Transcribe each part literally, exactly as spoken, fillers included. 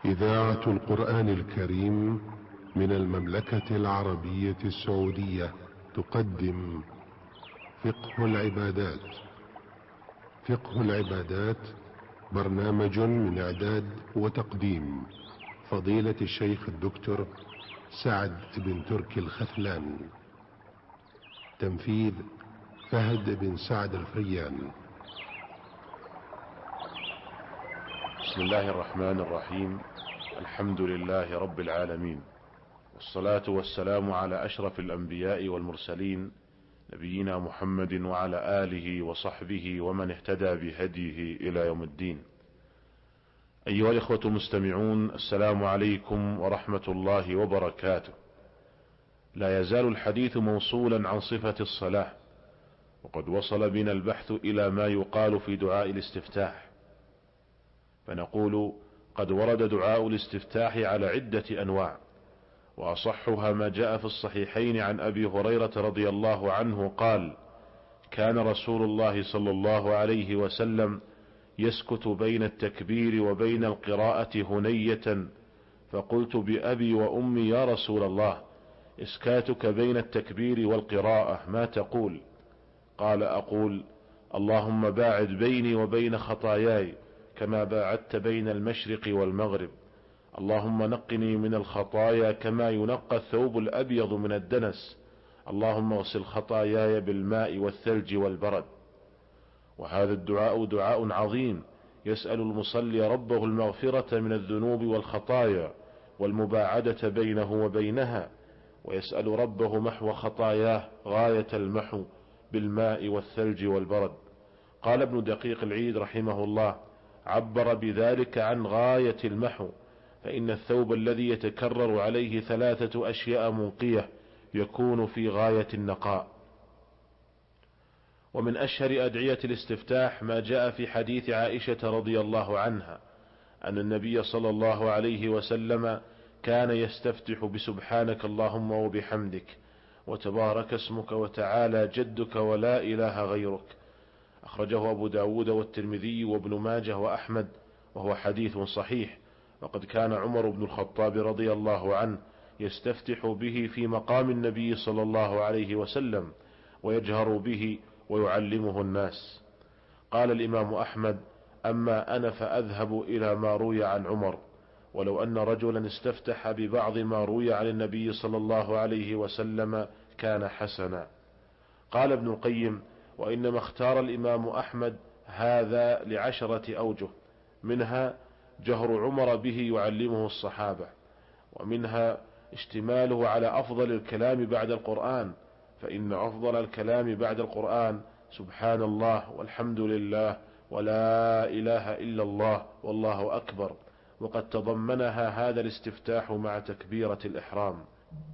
إذاعة القرآن الكريم من المملكة العربية السعودية تقدم فقه العبادات. فقه العبادات برنامج من إعداد وتقديم فضيلة الشيخ الدكتور سعد بن تركي الخثلان. تنفيذ فهد بن سعد الفريان. بسم الله الرحمن الرحيم. الحمد لله رب العالمين، والصلاة والسلام على أشرف الأنبياء والمرسلين، نبينا محمد وعلى آله وصحبه ومن اهتدى بهديه إلى يوم الدين. أيها الإخوة المستمعون، السلام عليكم ورحمة الله وبركاته. لا يزال الحديث موصولا عن صفة الصلاة، وقد وصل بنا البحث إلى ما يقال في دعاء الاستفتاح، فنقول قد ورد دعاء الاستفتاح على عدة أنواع، وأصحها ما جاء في الصحيحين عن أبي هريرة رضي الله عنه قال: كان رسول الله صلى الله عليه وسلم يسكت بين التكبير وبين القراءة هنية، فقلت بأبي وأمي يا رسول الله، اسكاتك بين التكبير والقراءة ما تقول؟ قال: أقول اللهم باعد بيني وبين خطاياي كما باعدت بين المشرق والمغرب، اللهم نقني من الخطايا كما ينقى الثوب الأبيض من الدنس، اللهم اغسل خطاياي بالماء والثلج والبرد. وهذا الدعاء دعاء عظيم، يسأل المصلي ربه المغفرة من الذنوب والخطايا والمباعدة بينه وبينها، ويسأل ربه محو خطاياه غاية المحو بالماء والثلج والبرد. قال ابن دقيق العيد رحمه الله: عبر بذلك عن غاية المحو، فإن الثوب الذي يتكرر عليه ثلاثة أشياء منقية يكون في غاية النقاء. ومن أشهر أدعية الاستفتاح ما جاء في حديث عائشة رضي الله عنها أن النبي صلى الله عليه وسلم كان يستفتح بسبحانك اللهم وبحمدك وتبارك اسمك وتعالى جدك ولا إله غيرك. أخرجه أبو داود والترمذي وابن ماجه وأحمد، وهو حديث صحيح. وقد كان عمر بن الخطاب رضي الله عنه يستفتح به في مقام النبي صلى الله عليه وسلم، ويجهر به ويعلمه الناس. قال الإمام أحمد: أما أنا فأذهب إلى ما روي عن عمر، ولو أن رجلا استفتح ببعض ما روي عن النبي صلى الله عليه وسلم كان حسنا. قال ابن القيم: وإنما اختار الإمام أحمد هذا لعشرة أوجه، منها جهر عمر به يعلمه الصحابة، ومنها اشتماله على أفضل الكلام بعد القرآن، فإن أفضل الكلام بعد القرآن سبحان الله والحمد لله ولا إله إلا الله والله أكبر، وقد تضمنها هذا الاستفتاح مع تكبيرة الإحرام.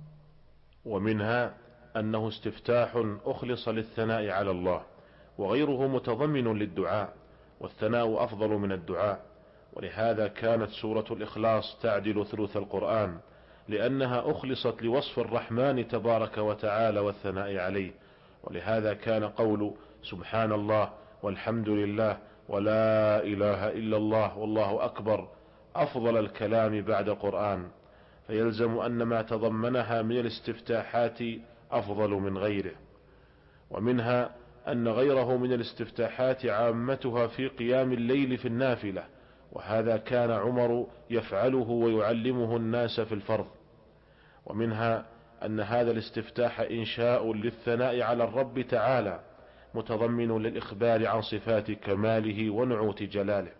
ومنها أنه استفتاح أخلص للثناء على الله، وغيره متضمن للدعاء، والثناء أفضل من الدعاء. ولهذا كانت سورة الإخلاص تعدل ثلث القرآن، لأنها أخلصت لوصف الرحمن تبارك وتعالى والثناء عليه. ولهذا كان قول سبحان الله والحمد لله ولا إله إلا الله والله أكبر أفضل الكلام بعد القرآن، فيلزم أن ما تضمنها من الاستفتاحات أفضل من غيره. ومنها أن غيره من الاستفتاحات عامتها في قيام الليل في النافلة، وهذا كان عمر يفعله ويعلمه الناس في الفرض. ومنها أن هذا الاستفتاح إنشاء للثناء على الرب تعالى، متضمن للإخبار عن صفات كماله ونعوت جلاله.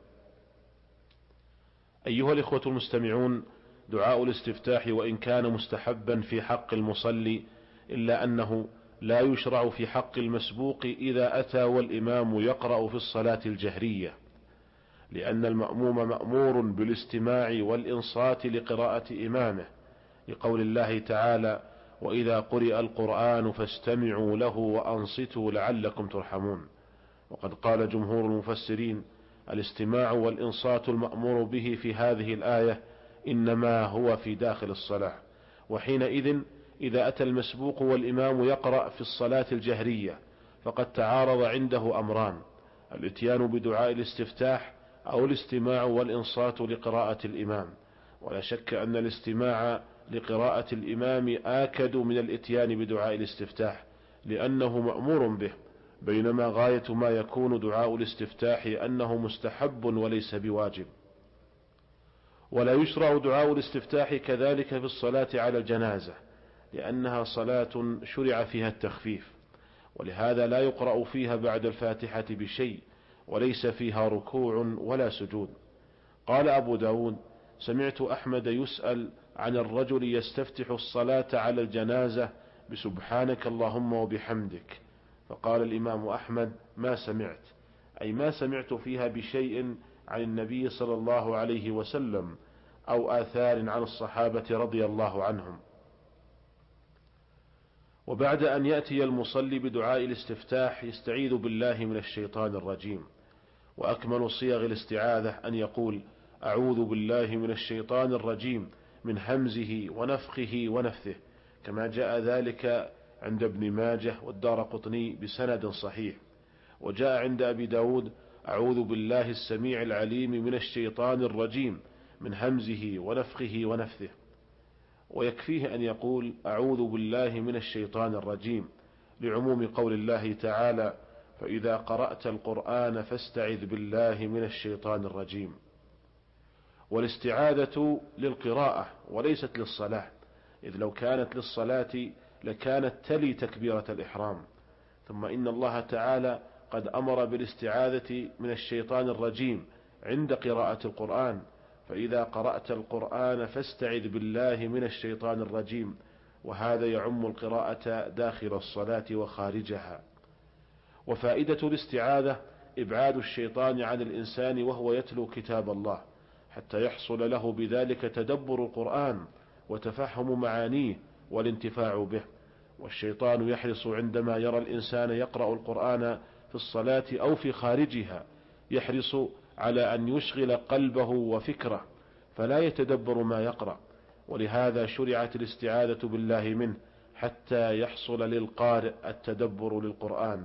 أيها الإخوة المستمعون، دعاء الاستفتاح وإن كان مستحبا في حق المصلي، إلا أنه لا يشرع في حق المسبوق إذا أتى والإمام يقرأ في الصلاة الجهرية، لأن المأموم مأمور بالاستماع والإنصات لقراءة إمامه، لقول الله تعالى: وإذا قرئ القرآن فاستمعوا له وأنصتوا لعلكم ترحمون. وقد قال جمهور المفسرين: الاستماع والإنصات المأمور به في هذه الآية إنما هو في داخل الصلاة. وحينئذ إذا أتى المسبوق والإمام يقرأ في الصلاة الجهرية فقد تعارض عنده أمران: الاتيان بدعاء الاستفتاح أو الاستماع والإنصات لقراءة الإمام. ولا شك أن الاستماع لقراءة الإمام آكد من الإتيان بدعاء الاستفتاح، لأنه مأمور به، بينما غاية ما يكون دعاء الاستفتاح أنه مستحب وليس بواجب. ولا يشرع دعاء الاستفتاح كذلك في الصلاة على الجنازة، لأنها صلاة شرع فيها التخفيف، ولهذا لا يقرأ فيها بعد الفاتحة بشيء، وليس فيها ركوع ولا سجود. قال أبو داود: سمعت أحمد يسأل عن الرجل يستفتح الصلاة على الجنازة بسبحانك اللهم وبحمدك، فقال الإمام أحمد: ما سمعت، أي ما سمعت فيها بشيء عن النبي صلى الله عليه وسلم أو آثار عن الصحابة رضي الله عنهم. وبعد أن يأتي المصلي بدعاء الاستفتاح يستعيذ بالله من الشيطان الرجيم، وأكمل صيغ الاستعاذة أن يقول: أعوذ بالله من الشيطان الرجيم من همزه ونفخه ونفثه، كما جاء ذلك عند ابن ماجه والدارقطني بسند صحيح. وجاء عند أبي داود: أعوذ بالله السميع العليم من الشيطان الرجيم من همزه ونفخه ونفثه. ويكفيه أن يقول: أعوذ بالله من الشيطان الرجيم، لعموم قول الله تعالى: فإذا قرأت القرآن فاستعذ بالله من الشيطان الرجيم. والاستعاذة للقراءة وليست للصلاة، إذ لو كانت للصلاة لكانت تلي تكبيرة الإحرام. ثم إن الله تعالى قد أمر بالاستعاذة من الشيطان الرجيم عند قراءة القرآن: فإذا قرأت القرآن فاستعذ بالله من الشيطان الرجيم، وهذا يعم القراءة داخل الصلاة وخارجها. وفائدة الاستعاذة إبعاد الشيطان عن الإنسان وهو يتلو كتاب الله، حتى يحصل له بذلك تدبر القرآن وتفهم معانيه والانتفاع به. والشيطان يحرص عندما يرى الإنسان يقرأ القرآن في الصلاة أو في خارجها، يحرص على أن يشغل قلبه وفكره فلا يتدبر ما يقرأ، ولهذا شرعت الاستعاذة بالله منه حتى يحصل للقارئ التدبر للقرآن.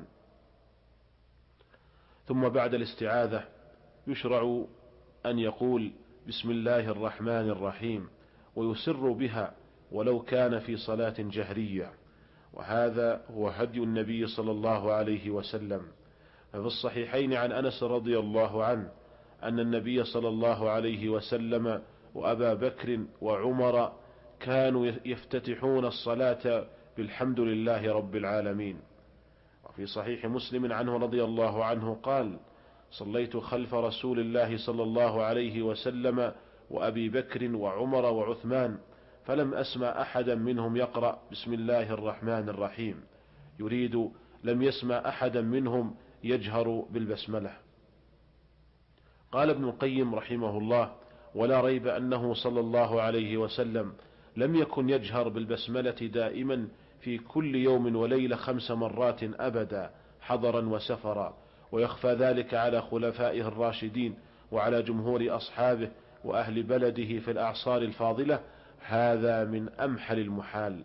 ثم بعد الاستعاذة يشرع أن يقول: بسم الله الرحمن الرحيم، ويسر بها ولو كان في صلاة جهرية، وهذا هو هدي النبي صلى الله عليه وسلم. ففي الصحيحين عن أنس رضي الله عنه أن النبي صلى الله عليه وسلم وأبا بكر وعمر كانوا يفتتحون الصلاة بالحمد لله رب العالمين. وفي صحيح مسلم عنه رضي الله عنه قال: صليت خلف رسول الله صلى الله عليه وسلم وأبي بكر وعمر وعثمان، فلم أسمع أحدا منهم يقرأ بسم الله الرحمن الرحيم، يريد لم يسمع أحدا منهم يجهر بالبسملة. قال ابن القيم رحمه الله: ولا ريب أنه صلى الله عليه وسلم لم يكن يجهر بالبسملة دائما في كل يوم وليلة خمس مرات أبدا، حضرا وسفرا، ويخفى ذلك على خلفائه الراشدين وعلى جمهور أصحابه وأهل بلده في الأعصار الفاضلة. هذا من أمحل المحال.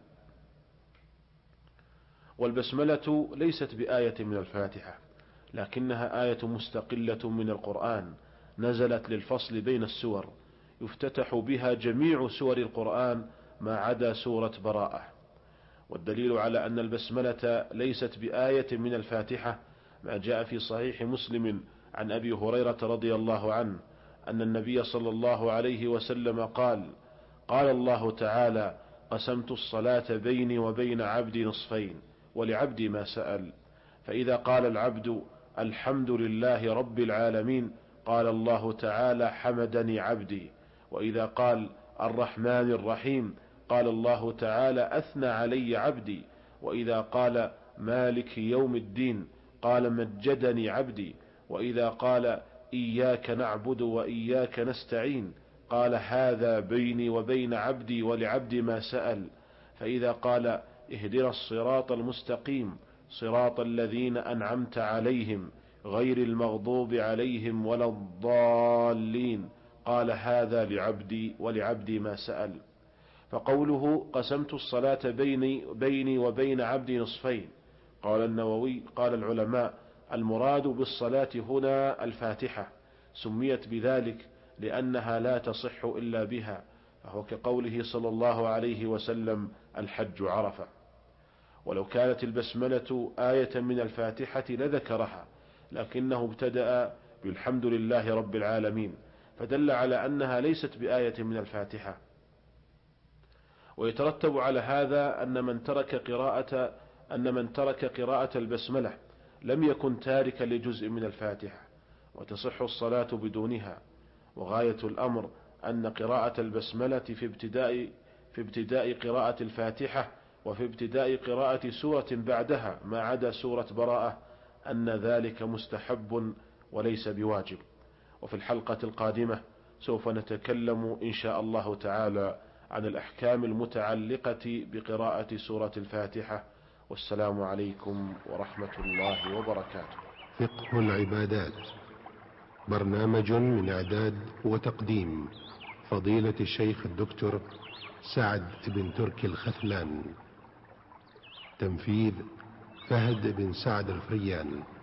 والبسملة ليست بآية من الفاتحة، لكنها آية مستقلة من القرآن نزلت للفصل بين السور، يفتتح بها جميع سور القرآن ما عدا سورة براءة. والدليل على أن البسملة ليست بآية من الفاتحة ما جاء في صحيح مسلم عن أبي هريرة رضي الله عنه أن النبي صلى الله عليه وسلم قال: قال الله تعالى: قسمت الصلاة بيني وبين عبدي نصفين، ولعبدي ما سأل. فإذا قال العبد الحمد لله رب العالمين قال الله تعالى: حمدني عبدي. وإذا قال الرحمن الرحيم قال الله تعالى: أثنى علي عبدي. وإذا قال مالك يوم الدين قال: مجدني عبدي. وإذا قال إياك نعبد وإياك نستعين قال: هذا بيني وبين عبدي ولعبدي ما سأل. فإذا قال اهدنا الصراط المستقيم صراط الذين أنعمت عليهم غير المغضوب عليهم ولا الضالين قال: هذا لعبدي ولعبدي ما سأل. فقوله قسمت الصلاة بيني, بيني وبين عبدي نصفين، قال النووي قال العلماء: المراد بالصلاة هنا الفاتحة، سميت بذلك لأنها لا تصح إلا بها، فهو كقوله صلى الله عليه وسلم: الحج عرفة. ولو كانت البسملة آية من الفاتحة لذكرها، لكنه ابتدأ بالحمد لله رب العالمين، فدل على أنها ليست بآية من الفاتحة. ويترتب على هذا أن من ترك قراءة أن من ترك قراءة البسملة لم يكن تاركا لجزء من الفاتحة، وتصح الصلاة بدونها. وغاية الأمر أن قراءة البسملة في ابتداء في ابتداء قراءة الفاتحة وفي ابتداء قراءة سورة بعدها ما عدا سورة براءة أن ذلك مستحب وليس بواجب. وفي الحلقة القادمة سوف نتكلم إن شاء الله تعالى عن الأحكام المتعلقة بقراءة سورة الفاتحة. والسلام عليكم ورحمة الله وبركاته. فقه العبادات، برنامج من إعداد وتقديم فضيلة الشيخ الدكتور سعد بن تركي الخثلان، تنفيذ فهد بن سعد الفريان.